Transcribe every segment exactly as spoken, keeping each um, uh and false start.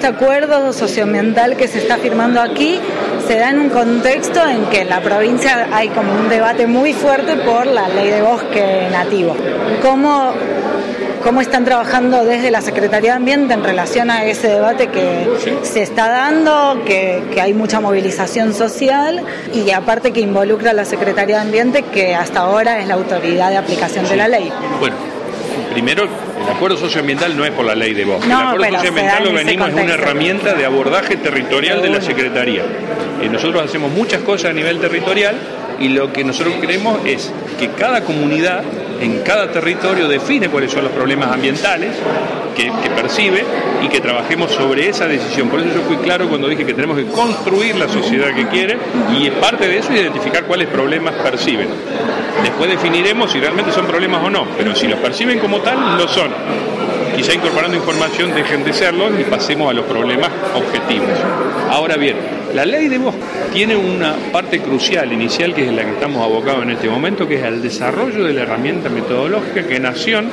Este acuerdo socioambiental que se está firmando aquí se da en un contexto en que en la provincia hay como un debate muy fuerte por la ley de bosque nativo. ¿Cómo, cómo están trabajando desde la Secretaría de Ambiente en relación a ese debate que se está dando, que, que hay mucha movilización social y aparte que involucra a la Secretaría de Ambiente, que hasta ahora es la autoridad de aplicación sí. de la ley? Bueno, primero, el acuerdo socioambiental no es por la ley de bosque. No, el acuerdo socioambiental lo venimos es una herramienta de abordaje territorial de la Secretaría. Eh, nosotros hacemos muchas cosas a nivel territorial y lo que nosotros queremos es que cada comunidad en cada territorio define cuáles son los problemas ambientales que, que percibe y que trabajemos sobre esa decisión. Por eso yo fui claro cuando dije que tenemos que construir la sociedad que quiere y parte de eso es identificar cuáles problemas perciben. Después definiremos si realmente son problemas o no, pero si los perciben como tal, lo son. Quizá incorporando información dejen de serlo y pasemos a los problemas objetivos. Ahora bien, la ley de bosque tiene una parte crucial, inicial, que es la que estamos abocados en este momento, que es el desarrollo de la herramienta metodológica que Nación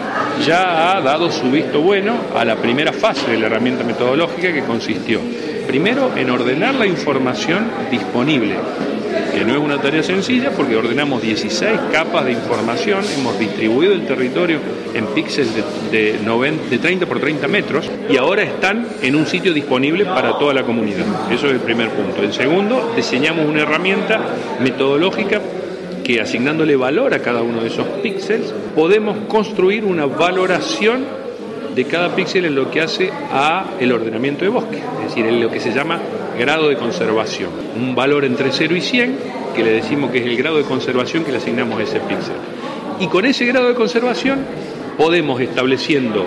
ya ha dado su visto bueno a la primera fase de la herramienta metodológica, que consistió, primero, en ordenar la información disponible, que no es una tarea sencilla porque ordenamos dieciséis capas de información, hemos distribuido el territorio en píxeles de, de, noventa, de treinta por treinta metros y ahora están en un sitio disponible para toda la comunidad. Eso es el primer punto. El segundo, diseñamos una herramienta metodológica que, asignándole valor a cada uno de esos píxeles, podemos construir una valoración de cada píxel en lo que hace a el ordenamiento de bosque, es decir, en lo que se llama grado de conservación. Un valor entre cero y cien, que le decimos que es el grado de conservación que le asignamos a ese píxel. Y con ese grado de conservación podemos, estableciendo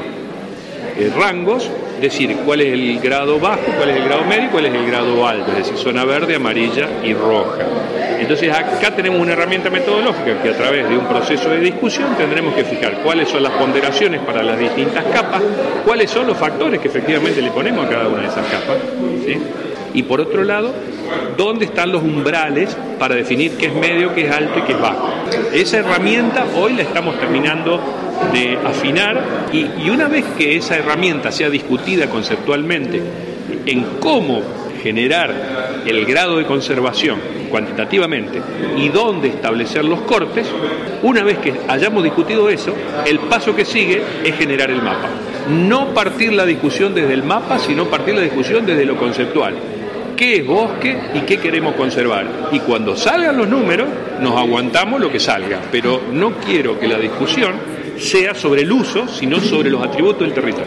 eh, rangos, decir cuál es el grado bajo, cuál es el grado medio y cuál es el grado alto, es decir, zona verde, amarilla y roja. Entonces acá tenemos una herramienta metodológica que a través de un proceso de discusión tendremos que fijar cuáles son las ponderaciones para las distintas capas, cuáles son los factores que efectivamente le ponemos a cada una de esas capas, ¿sí? Y por otro lado, dónde están los umbrales para definir qué es medio, qué es alto y qué es bajo. Esa herramienta hoy la estamos terminando de afinar y, y una vez que esa herramienta sea discutida conceptualmente en cómo generar el grado de conservación cuantitativamente y dónde establecer los cortes, una vez que hayamos discutido eso, el paso que sigue es generar el mapa. No partir la discusión desde el mapa, sino partir la discusión desde lo conceptual. ¿Qué es bosque y qué queremos conservar? Y cuando salgan los números, nos aguantamos lo que salga, pero no quiero que la discusión sea sobre el uso, sino sobre los atributos del territorio.